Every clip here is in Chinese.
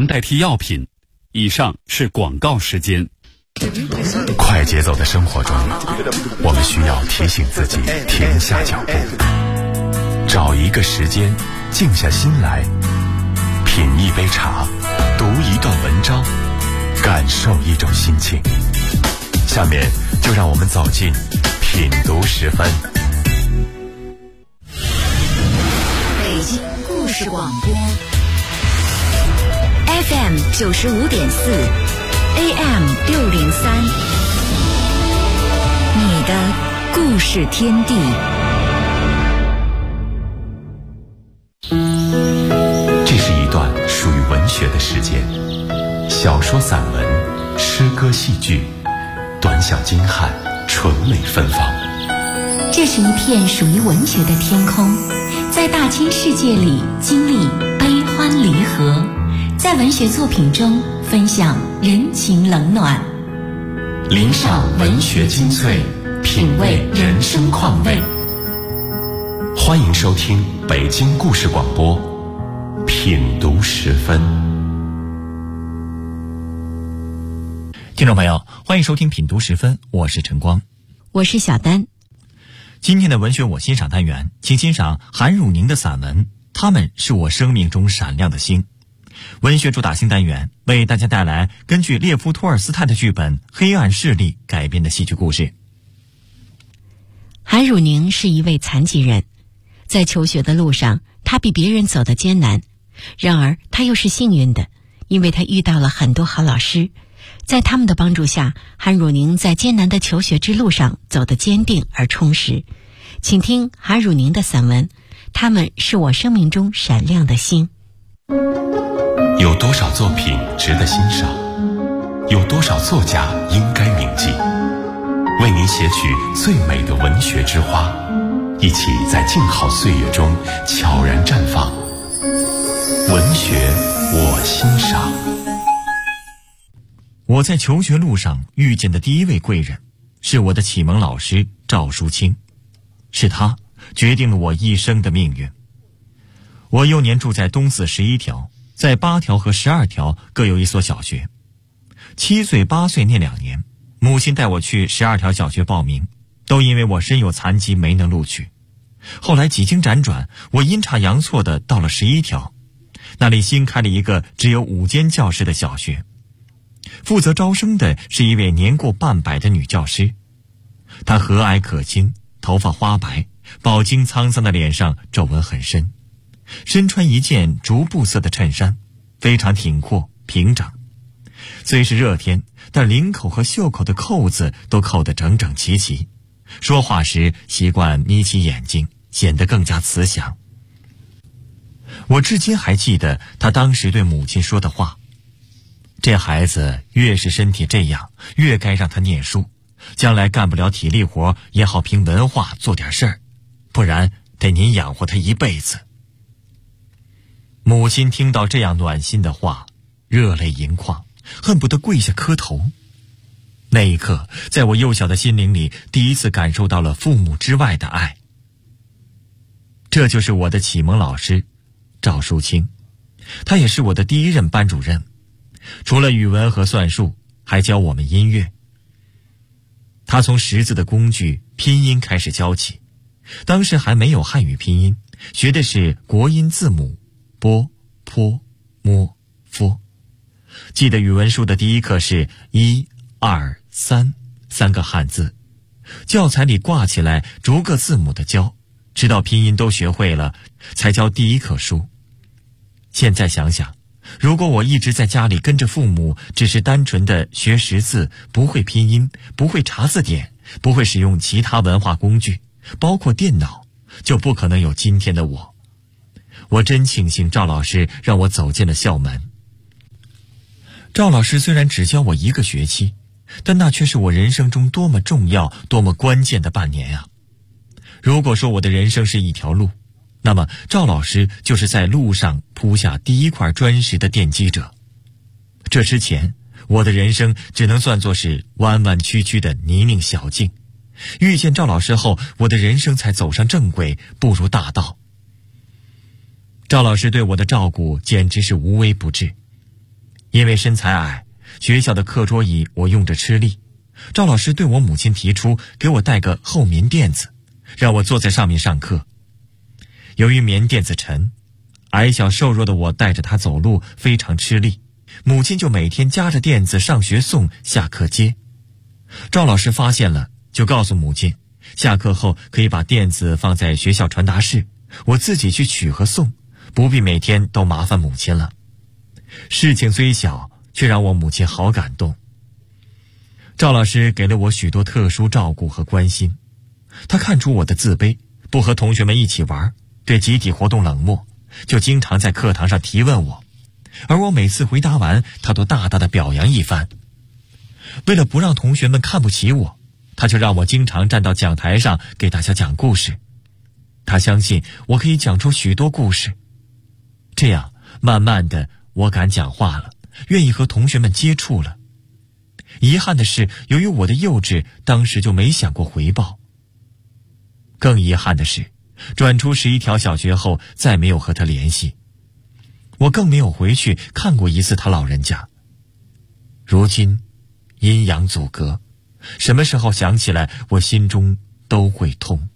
能代替药品。以上是广告时间。 快节奏的生活中，我们需要提醒自己停下脚步，找一个时间静下心来，品一杯茶，读一段文章，感受一种心情。下面就让我们走进品读10分。 北京故事广播 FM 95.4 AM 603，你的故事天地。 这是一段属于文学的时间，小说、散文、诗歌、戏剧，短小精悍，纯美芬芳。 这是一片属于文学的天空，在大千世界里经历悲欢离合，在文学作品中分享人情冷暖， 聆赏文学精粹，品味人生况味。欢迎收听北京故事广播品读10分。 听众朋友，欢迎收听品读10分，我是陈光， 我是小丹。 今天的文学我欣赏单元，请欣赏韩汝宁的散文《他们是我生命中闪亮的星》。文学主打星单元为大家带来根据列夫·托尔斯泰的剧本《黑暗势力》改编的戏剧故事。 韩汝宁是一位残疾人，在求学的路上，他比别人走得艰难，然而他又是幸运的，因为他遇到了很多好老师，在他们的帮助下，韩汝宁在艰难的求学之路上走得坚定而充实。请听韩汝宁的散文《他们是我生命中闪亮的星》。 有多少作品值得欣赏？有多少作家应该铭记？为您写取最美的文学之花，一起在静好岁月中悄然绽放。文学我欣赏。 我在求学路上遇见的第一位贵人，是我的启蒙老师赵淑清，是他决定了我一生的命运。我幼年住在东四11条，在8条和12条各有一所小学。7岁、8岁那2年，母亲带我去12条小学报名，都因为我身有残疾没能录取。后来几经辗转，我阴差阳错地到了11条，那里新开了一个只有5间教室的小学。负责招生的是一位年过半百的女教师，她和蔼可亲，头发花白，饱经沧桑的脸上皱纹很深，身穿一件竹布色的衬衫，非常挺阔平整。虽是热天，但领口和袖口的扣子都扣得整整齐齐，说话时习惯眯起眼睛，显得更加慈祥。我至今还记得她当时对母亲说的话：这孩子越是身体这样，越该让他念书，将来干不了体力活也好凭文化做点事儿，不然得您养活他一辈子。母亲听到这样暖心的话，热泪盈眶，恨不得跪下磕头。那一刻，在我幼小的心灵里，第一次感受到了父母之外的爱。这就是我的启蒙老师赵淑清，他也是我的第一任班主任。除了语文和算术，还教我们音乐。他从识字的工具拼音开始教起，当时还没有汉语拼音，学的是国音字母波、坡、摸、佛。记得语文书的第一课是1、2、3，三个汉字，教材里挂起来逐个字母的教，直到拼音都学会了，才教第一课书。现在想想，如果我一直在家里跟着父母，只是单纯的学识字，不会拼音，不会查字典，不会使用其他文化工具，包括电脑，就不可能有今天的我。我真庆幸赵老师让我走进了校门。赵老师虽然只教我1个学期，但那却是我人生中多么重要、多么关键的半年啊！如果说我的人生是一条路，那么赵老师就是在路上铺下第一块砖石的奠基者。这之前，我的人生只能算作是弯弯曲曲的泥泞小径。遇见赵老师后，我的人生才走上正轨，步入大道。赵老师对我的照顾简直是无微不至。 因为身材矮，学校的课桌椅我用着吃力。赵老师对我母亲提出给我带个厚棉垫子，让我坐在上面上课。由于棉垫子沉，矮小瘦弱的我带着它走路非常吃力，母亲就每天夹着垫子上学送，下课接。赵老师发现了，就告诉母亲，下课后可以把垫子放在学校传达室，我自己去取和送，不必每天都麻烦母亲了。事情虽小，却让我母亲好感动。赵老师给了我许多特殊照顾和关心，他看出我的自卑，不和同学们一起玩，对集体活动冷漠，就经常在课堂上提问我，而我每次回答完，他都大大的表扬一番。为了不让同学们看不起我，他就让我经常站到讲台上给大家讲故事。他相信我可以讲出许多故事，这样慢慢的我敢讲话了，愿意和同学们接触了。遗憾的是，由于我的幼稚，当时就没想过回报。更遗憾的是，转出11条小学后再没有和他联系，我更没有回去看过一次他老人家。如今阴阳阻隔，什么时候想起来，我心中都会痛。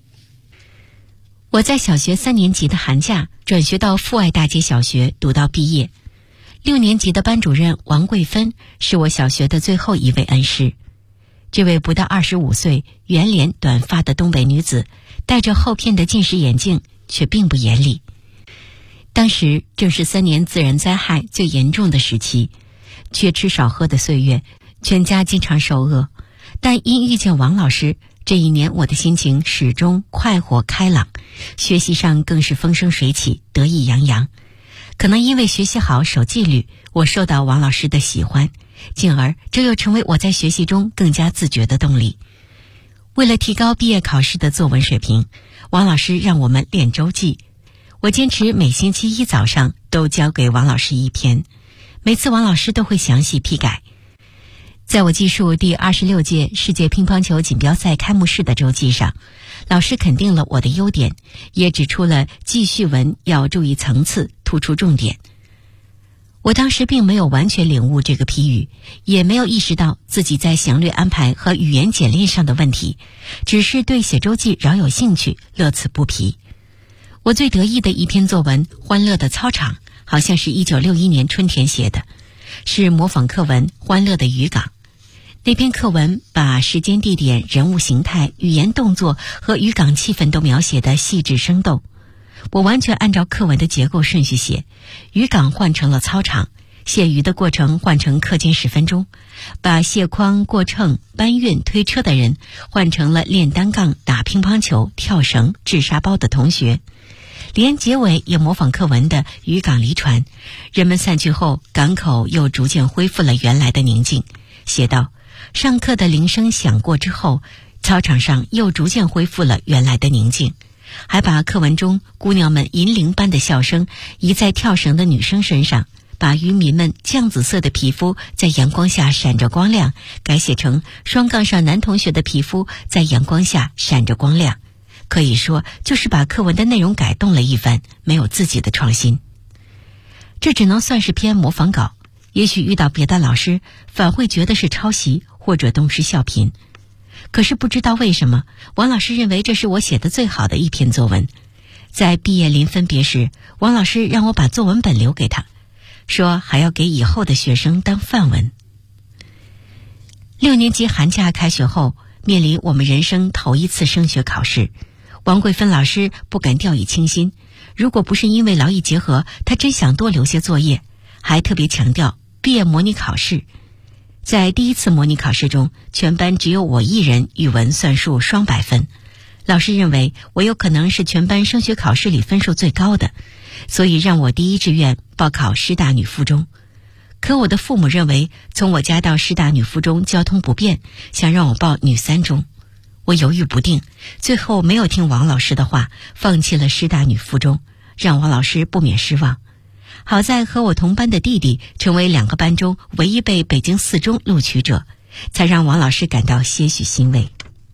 我在小学3年级的寒假转学到阜外大街小学读到毕业。6年级的班主任王桂芬是我小学的最后一位恩师。这位不到25岁、圆脸短发的东北女子，戴着厚片的近视眼镜，却并不严厉。当时正是3年自然灾害最严重的时期，缺吃少喝的岁月，全家经常受饿。但因遇见王老师，这一年我的心情始终快活开朗，学习上更是风生水起，得意洋洋。可能因为学习好、守纪律，我受到王老师的喜欢，进而这又成为我在学习中更加自觉的动力。为了提高毕业考试的作文水平，王老师让我们练周记。我坚持每星期一早上都交给王老师一篇，每次王老师都会详细批改。在我记述第26届世界乒乓球锦标赛开幕式的周记上，老师肯定了我的优点，也指出了记叙文要注意层次，突出重点。我当时并没有完全领悟这个批语，也没有意识到自己在详略安排和语言简练上的问题，只是对写周记饶有兴趣，乐此不疲。我最得意的一篇作文《欢乐的操场》，好像是1961年春天写的，是模仿课文《欢乐的渔港》。那篇课文把时间、地点、人物形态、语言动作和渔港气氛都描写得细致生动。我完全按照课文的结构顺序写，渔港换成了操场，卸鱼的过程换成课间10分钟，把卸筐、过秤、搬运、推车的人换成了练单杠、打乒乓球、跳绳、掷沙包的同学。连结尾也模仿课文的渔港离船，人们散去后，港口又逐渐恢复了原来的宁静。写道：上课的铃声响过之后，操场上又逐渐恢复了原来的宁静，还把课文中姑娘们银铃般的笑声移在跳绳的女生身上，把渔民们酱紫色的皮肤在阳光下闪着光亮改写成双杠上男同学的皮肤在阳光下闪着光亮。可以说就是把课文的内容改动了一番，没有自己的创新。这只能算是篇模仿稿，也许遇到别的老师反会觉得是抄袭或者东施效颦。可是不知道为什么，王老师认为这是我写的最好的一篇作文。在毕业临分别时，王老师让我把作文本留给他，说还要给以后的学生当范文。6年级寒假开学后，面临我们人生头一次升学考试，王桂芬老师不敢掉以轻心，如果不是因为劳逸结合，他真想多留些作业，还特别强调毕业模拟考试。在第一次模拟考试中，全班只有我一人语文算术双100分。老师认为我有可能是全班升学考试里分数最高的，所以让我第一志愿报考师大女附中。可我的父母认为从我家到师大女附中交通不便，想让我报女3中。我犹豫不定，最后没有听王老师的话，放弃了师大女附中，让王老师不免失望。好在和我同班的弟弟成为2个班中唯一被北京4中录取者，才让王老师感到些许欣慰。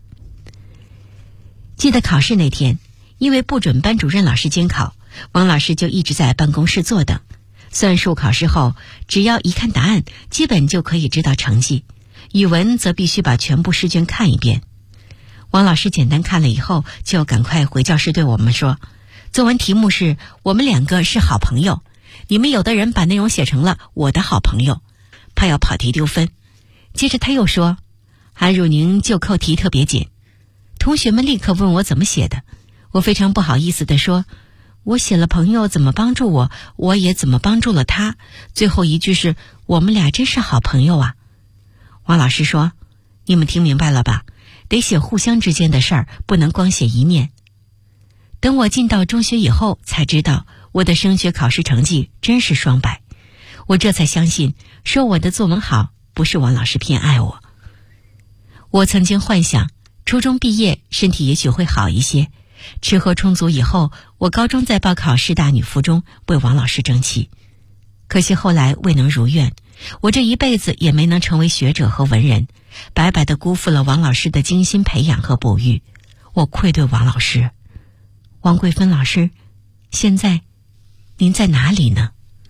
记得考试那天，因为不准班主任老师监考，王老师就一直在办公室坐等。 算术考试后，只要一看答案，基本就可以知道成绩。语文则必须把全部试卷看一遍。王老师简单看了以后，就赶快回教室对我们说，作文题目是我们两个是好朋友，你们有的人把内容写成了我的好朋友，怕要跑题丢分。接着他又说，韩汝宁就扣题特别紧。同学们立刻问我怎么写的，我非常不好意思地说，我写了朋友怎么帮助我，我也怎么帮助了他，最后一句是我们俩真是好朋友啊。王老师说，你们听明白了吧，得写互相之间的事儿，不能光写一面。等我进到中学以后才知道，我的升学考试成绩真是双百，我这才相信说我的作文好不是王老师偏爱我。我曾经幻想初中毕业身体也许会好一些，吃喝充足以后，我高中再报考师大女附中为王老师争气。可惜后来未能如愿，我这一辈子也没能成为学者和文人，白白地辜负了王老师的精心培养和哺育，我愧对王老师。王桂芬老师，现在您在哪里呢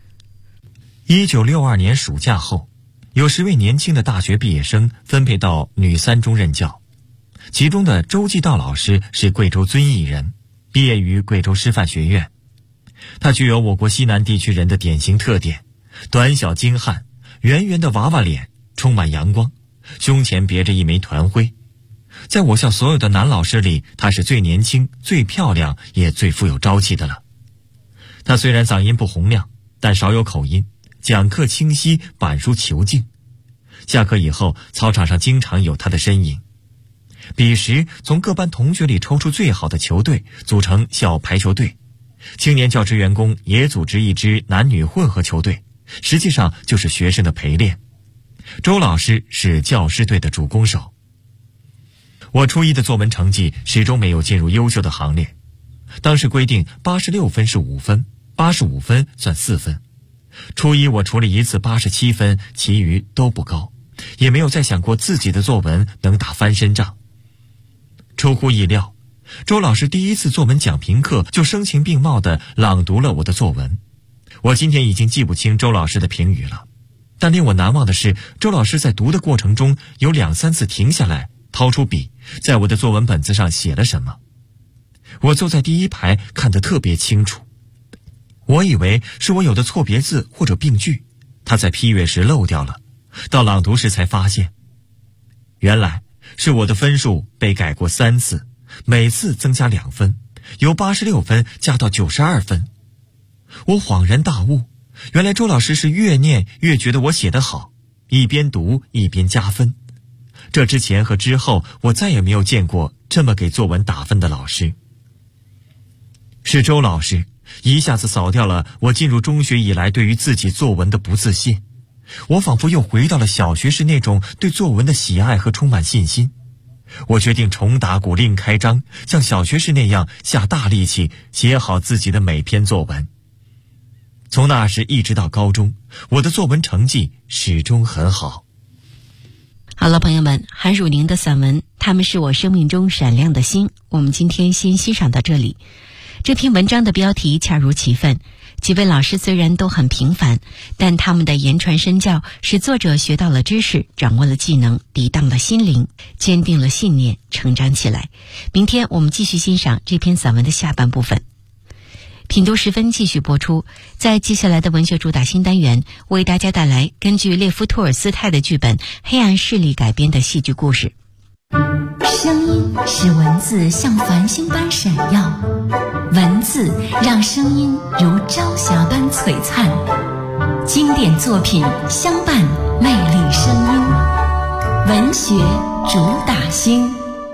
？1962年暑假后，有10位年轻的大学毕业生分配到女三中任教，其中的周继道老师是贵州遵义人，毕业于贵州师范学院。他具有我国西南地区人的典型特点，短小精悍，圆圆的娃娃脸，充满阳光，胸前别着一枚团徽。在我校所有的男老师里，他是最年轻、最漂亮，也最富有朝气的了。他虽然嗓音不洪亮，但少有口音，讲课清晰，板书遒劲。下课以后，操场上经常有他的身影。彼时从各班同学里抽出最好的球队，组成校排球队。青年教职员工也组织一支男女混合球队，实际上就是学生的陪练。周老师是教师队的主攻手。我初一的作文成绩始终没有进入优秀的行列，当时规定86分是5分，85分算4分。初一我除了一次87分，其余都不高，也没有再想过自己的作文能打翻身仗。出乎意料，周老师第一次作文讲评课就声情并茂地朗读了我的作文。我今天已经记不清周老师的评语了，但令我难忘的是，周老师在读的过程中有2-3次停下来，掏出笔，在我的作文本子上写了什么。我坐在第一排看得特别清楚，我以为是我有的错别字或者病句，他在批阅时漏掉了，到朗读时才发现，原来是我的分数被改过3次，每次增加2分，由86分加到92分。我恍然大悟，原来周老师是越念越觉得我写得好，一边读一边加分。这之前和之后，我再也没有见过这么给作文打分的老师。是周老师一下子扫掉了我进入中学以来对于自己作文的不自信，我仿佛又回到了小学时那种对作文的喜爱和充满信心。我决定重打鼓另开张，像小学时那样下大力气写好自己的每篇作文。从那时一直到高中，我的作文成绩始终很好。 好了，朋友们，韩汝宁的散文《他们是我生命中闪亮的星》，我们今天先欣赏到这里。这篇文章的标题恰如其分，几位老师虽然都很平凡，但他们的言传身教使作者学到了知识，掌握了技能，涤荡了心灵，坚定了信念，成长起来。明天我们继续欣赏这篇散文的下半部分。品读10分继续播出，在接下来的文学主打新单元，为大家带来根据列夫·托尔斯泰的剧本《黑暗势力》改编的戏剧故事。 声音使文字像繁星般闪耀，文字让声音如朝霞般璀璨。经典作品相伴，魅力声音，文学主打星。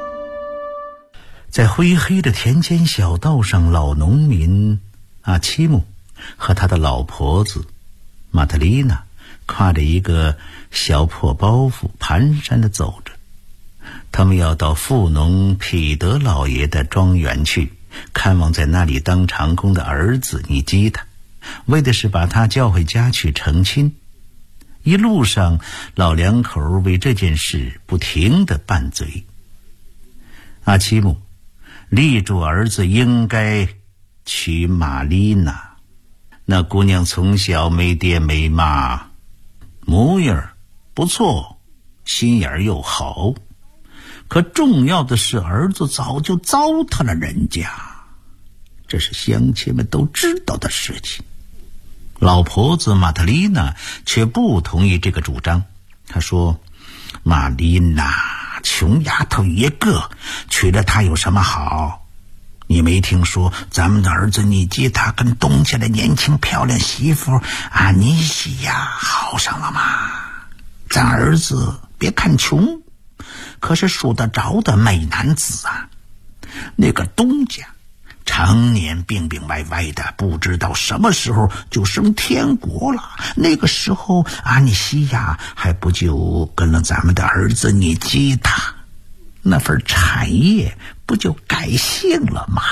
在灰黑的田间小道上，老农民阿奇姆和他的老婆子玛特丽娜挎着一个小破包袱蹒跚地走着。他们要到富农彼得老爷的庄园去看望在那里当长工的儿子尼基塔，为的是把他叫回家去成亲。一路上老两口为这件事不停地拌嘴。阿奇姆力主儿子应该娶玛丽娜， 那姑娘从小没爹没妈，模样不错，心眼又好，可重要的是儿子早就糟蹋了人家，这是乡亲们都知道的事情。老婆子玛特丽娜却不同意这个主张，她说：玛丽娜穷丫头一个，娶了她有什么好？你没听说咱们的儿子尼基他跟东家的年轻漂亮媳妇阿尼西亚好上了吗？咱儿子别看穷，可是数得着的美男子啊。那个东家常年病病歪歪的，不知道什么时候就升天国了。那个时候阿尼西亚还不就跟了咱们的儿子尼基他，那份产业不就改姓了吗？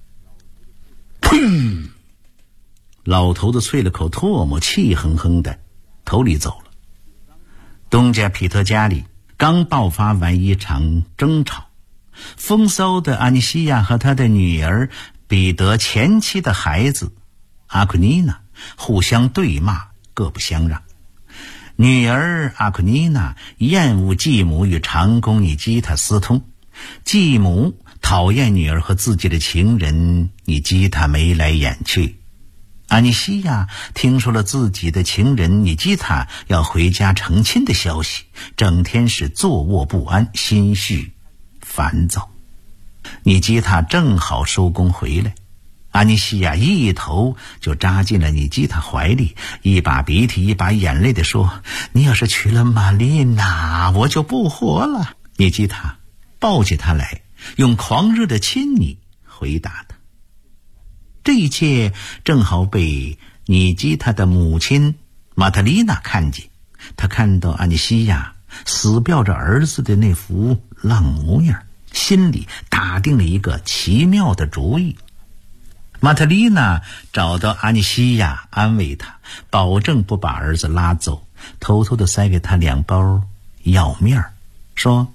砰！老头子啐了口唾沫，气哼哼的头里走了。东家皮特家里刚爆发完一场争吵，风骚的阿尼西亚和他的女儿彼得前妻的孩子阿库妮娜互相对骂，各不相让。女儿阿库妮娜厌恶继母与长工尼基塔私通，继母讨厌女儿和自己的情人尼基塔眉来眼去。阿尼西亚听说了自己的情人尼基塔要回家成亲的消息，整天是坐卧不安，心绪烦躁。尼基塔正好收工回来，阿尼西亚一头就扎进了尼基塔怀里，一把鼻涕一把眼泪地说：你要是娶了玛丽娜，我就不活了。尼基塔抱起他来，用狂热的亲昵回答他。这一切正好被尼基塔的母亲玛特丽娜看见，她看到阿尼西亚死吊着儿子的那副浪模样，心里打定了一个奇妙的主意。玛特丽娜找到阿尼西亚，安慰他，保证不把儿子拉走，偷偷地塞给他2包药面，说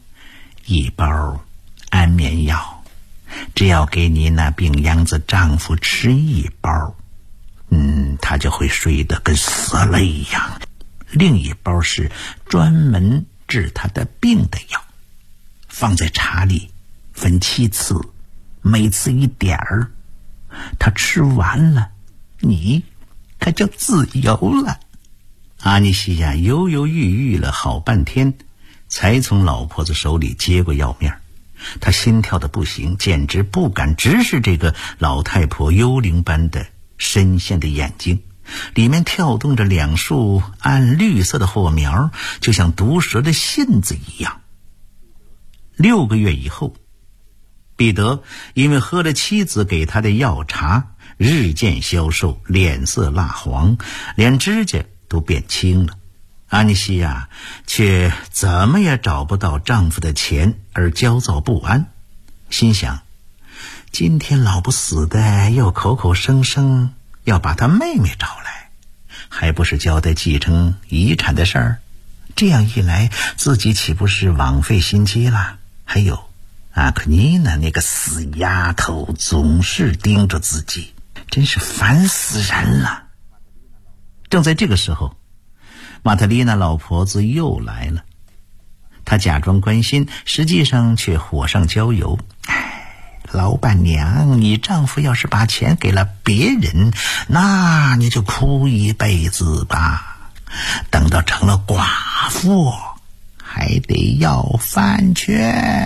1包安眠药，只要给你那病秧子丈夫吃1包，他就会睡得跟死了一样。另1包是专门治他的病的药，放在茶里分7次，每次1点儿，他吃完了，你可就自由了。阿尼西亚犹犹豫豫了好半天，才从老婆子手里接过药面。他心跳的不行，简直不敢直视这个老太婆幽灵般的深陷的眼睛，里面跳动着2束暗绿色的火苗，就像毒蛇的信子一样。6个月以后，彼得因为喝了妻子给他的药茶，日渐消瘦，脸色蜡黄，连指甲都变青了。阿尼西亚却怎么也找不到丈夫的钱，而焦躁不安，心想今天老不死的又口口声声要把他妹妹找来，还不是交代继承遗产的事儿？这样一来，自己岂不是枉费心机了？还有阿克妮娜那个死丫头总是盯着自己，真是烦死人了。正在这个时候，玛特丽娜老婆子又来了，她假装关心，实际上却火上浇油。老板娘，你丈夫要是把钱给了别人，那你就哭一辈子吧，等到成了寡妇还得要饭去。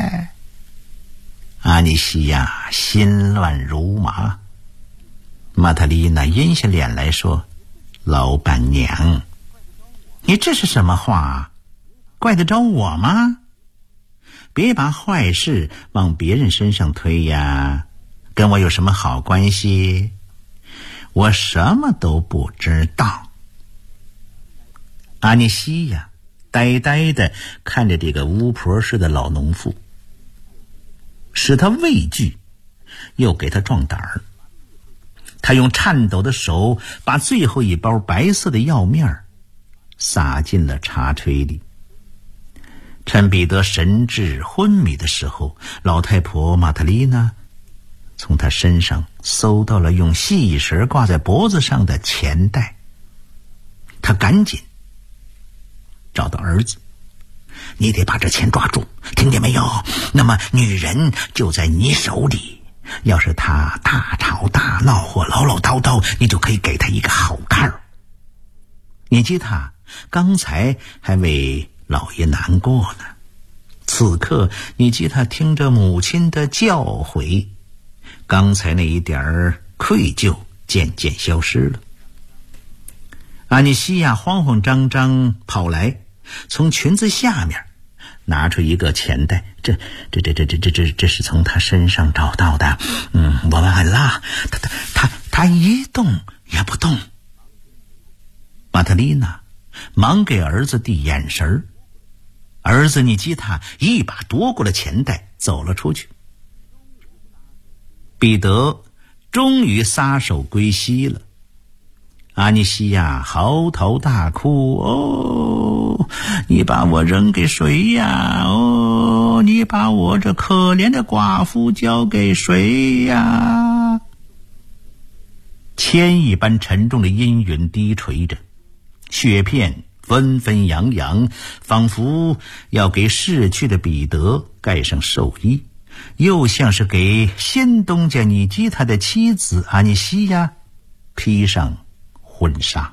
阿尼西亚心乱如麻。玛特丽娜阴下脸来说：老板娘，你这是什么话？怪得着我吗？别把坏事往别人身上推呀，跟我有什么好关系？我什么都不知道。阿尼西亚呆呆地看着这个巫婆似的老农妇，使他畏惧，又给他壮胆儿。他用颤抖的手把最后1包白色的药面撒进了茶炊里。趁彼得神志昏迷的时候，老太婆玛特丽娜从他身上搜到了用细绳挂在脖子上的钱袋。他赶紧找到儿子，你得把这钱抓住，听见没有？那么女人就在你手里，要是她大吵大闹或唠唠叨叨，你就可以给她一个好看儿。你记他刚才还为老爷难过呢，此刻你记他听着母亲的教诲，刚才那一点愧疚渐渐消失了。阿尼西亚慌慌张张跑来，从裙子下面拿出一个钱袋，这是从他身上找到的。我完了，他一动也不动。玛特丽娜忙给儿子递眼神，儿子尼基塔一把夺过了钱袋，走了出去。彼得终于撒手归西了。阿尼西亚嚎啕大哭，哦，你把我扔给谁呀？哦，你把我这可怜的寡妇交给谁呀？千亿般沉重的阴云低垂着，雪片纷纷扬扬，仿佛要给逝去的彼得盖上寿衣，又像是给先东家尼基塔的妻子阿尼西亚披上婚纱。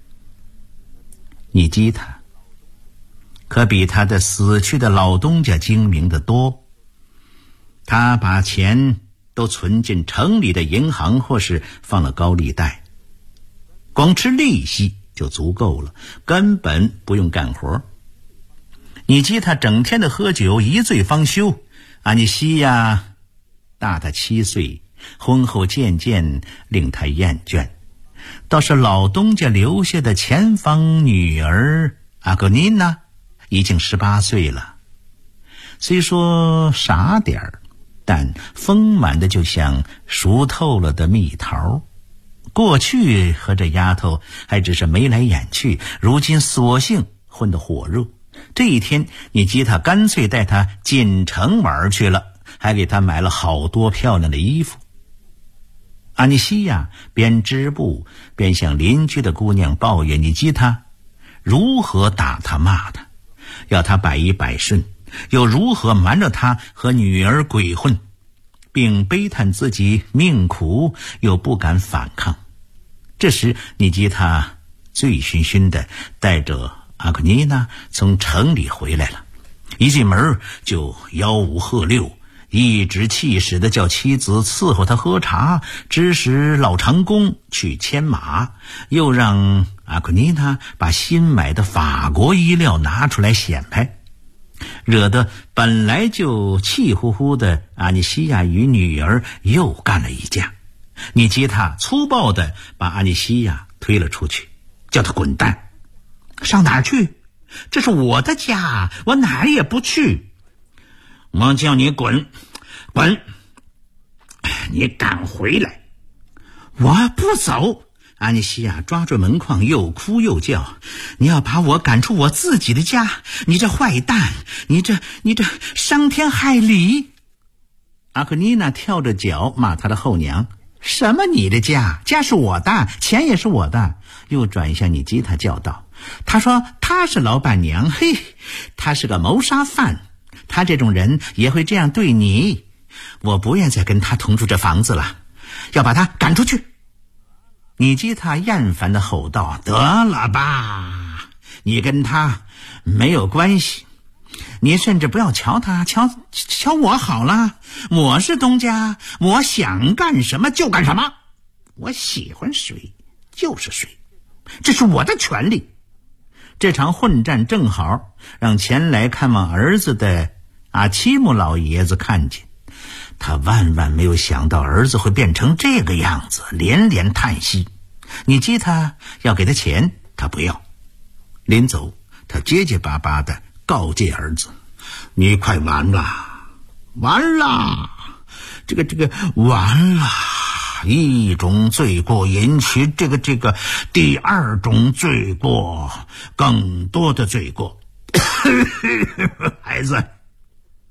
尼基塔可比他的死去的老东家精明得多，他把钱都存进城里的银行，或是放了高利贷，光吃利息就足够了，根本不用干活。尼基塔整天的喝酒，一醉方休。阿尼西亚大他7岁，婚后渐渐令他厌倦。倒是老东家留下的前房女儿阿格妮娜已经18岁了，虽说傻点儿，但丰满的就像熟透了的蜜桃。过去和这丫头还只是眉来眼去，如今索性混得火热。这一天，尼基塔干脆带她进城玩去了，还给她买了好多漂亮的衣服。阿尼西亚边织布边向邻居的姑娘抱怨尼基塔如何打他骂他，要他百依百顺，又如何瞒着他和女儿鬼混，并悲叹自己命苦又不敢反抗。这时尼基塔醉醺醺的带着阿格妮娜从城里回来了，一进门就吆五喝六，颐指气使的叫妻子伺候他喝茶，指使老长工去牵马，又让阿格妮娜把新买的法国衣料拿出来显摆，惹得本来就气呼呼的阿尼西亚与女儿又干了一架。尼基塔粗暴地把阿尼西亚推了出去，叫他滚蛋。上哪儿去？这是我的家，我哪儿也不去。我叫你滚，滚！你敢回来？我不走！阿尼西亚抓住门框，又哭又叫：你要把我赶出我自己的家，你这坏蛋，你这伤天害理！阿克妮娜跳着脚骂他的后娘：什么你的家？家是我的，钱也是我的。又转向尼基塔叫道：他说他是老板娘，嘿，他是个谋杀犯，他这种人也会这样对你。我不愿再跟他同住这房子了，要把他赶出去。尼基塔厌烦地吼道：得了吧，你跟他没有关系，你甚至不要瞧他，瞧我好了，我是东家，我想干什么就干什么，我喜欢谁就是谁，这是我的权利。这场混战正好让前来看望儿子的阿奇姆老爷子看见，他万万没有想到儿子会变成这个样子，连连叹息。尼基塔要给他钱，他不要。临走，他结结巴巴地告诫儿子：你快完了，完了，这个完了。一种罪过引起这个第二种罪过，更多的罪过。孩子，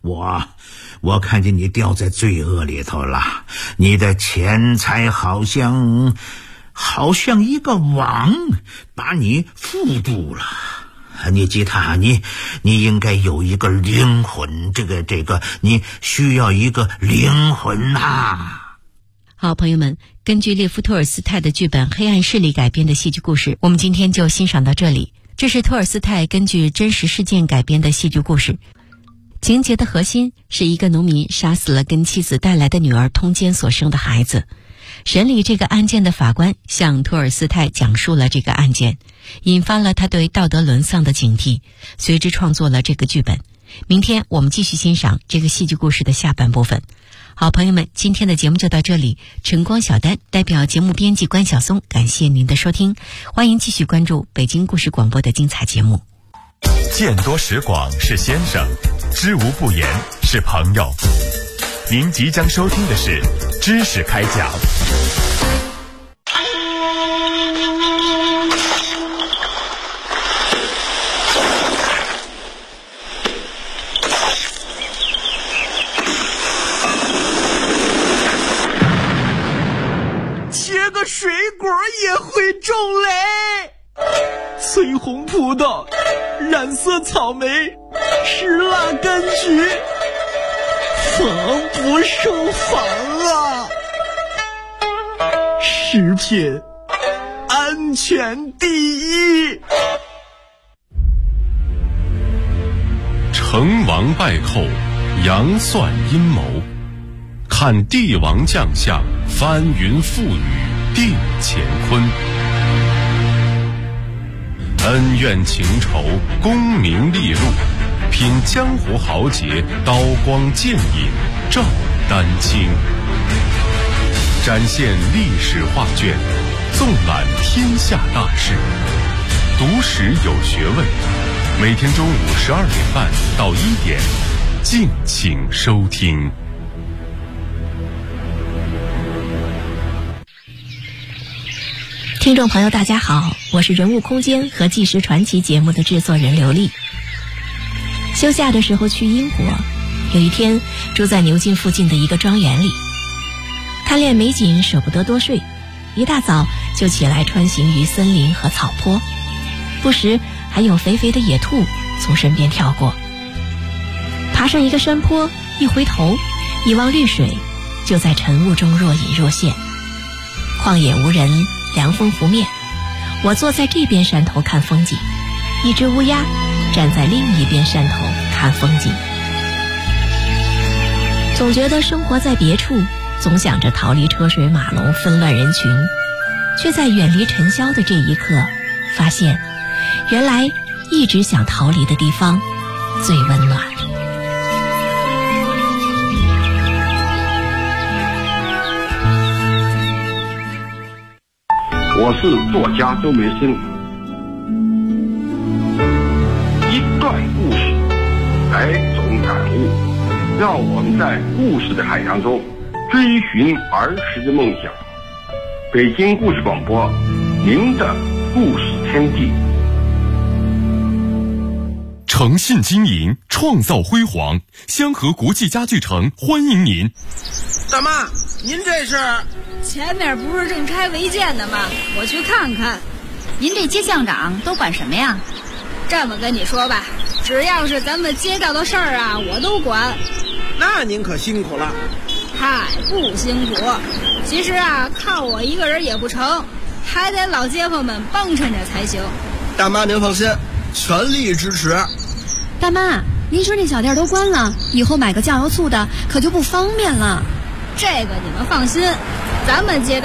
我看见你掉在罪恶里头了，你的钱财好像一个网把你缚住了。你吉他，你应该有一个灵魂，这个你需要一个灵魂呐。 好，朋友们，根据列夫·托尔斯泰的剧本《黑暗势力》改编的戏剧故事，我们今天就欣赏到这里。这是托尔斯泰根据真实事件改编的戏剧故事，情节的核心是一个农民杀死了跟妻子带来的女儿通奸所生的孩子。审理这个案件的法官向托尔斯泰讲述了这个案件，引发了他对道德沦丧的警惕，随之创作了这个剧本。明天我们继续欣赏这个戏剧故事的下半部分。好，朋友们，今天的节目就到这里。晨光小丹代表节目编辑关晓松，感谢您的收听，欢迎继续关注北京故事广播的精彩节目。 见多识广是先生，知无不言是朋友。您即将收听的是知识开讲。 切个水果也会种雷，翠红葡萄，染色草莓，石蜡柑橘，防不胜防啊！食品安全第一。 成王败寇，杨算阴谋，看帝王将相，翻云覆雨定乾坤。恩怨情仇，功名利禄，品江湖豪杰，刀光剑影照丹青。展现历史画卷，纵览天下大事，读史有学问。每天中午12点半到1点，敬请收听。 听众朋友大家好，我是人物空间和纪实传奇节目的制作人刘丽。休假的时候去英国，有一天住在牛津附近的一个庄园里，贪恋美景舍不得多睡，一大早就起来穿行于森林和草坡，不时还有肥肥的野兔从身边跳过。爬上一个山坡，一回头一望绿水，就在晨雾中若隐若现。旷野无人，凉风拂面，我坐在这边山头看风景，一只乌鸦站在另一边山头看风景。总觉得生活在别处，总想着逃离车水马龙纷乱人群，却在远离尘嚣的这一刻发现，原来一直想逃离的地方最温暖。 我是作家周梅生。一段故事，百种感悟，让我们在故事的海洋中追寻儿时的梦想。北京故事广播，您的故事天地。 诚信经营，创造辉煌，香河国际家具城欢迎您。 大妈，您这是？ 前面不是正拆违建的吗？我去看看。 您这街巷长都管什么呀？ 这么跟你说吧，只要是咱们街道的事儿啊，我都管。 那您可辛苦了。 嗨，不辛苦。其实啊，靠我一个人也不成，还得老街坊们帮衬着才行。 大妈您放心，全力支持。 大妈，您说那小店都关了，以后买个酱油醋的可就不方便了。 这个你们放心，咱们街道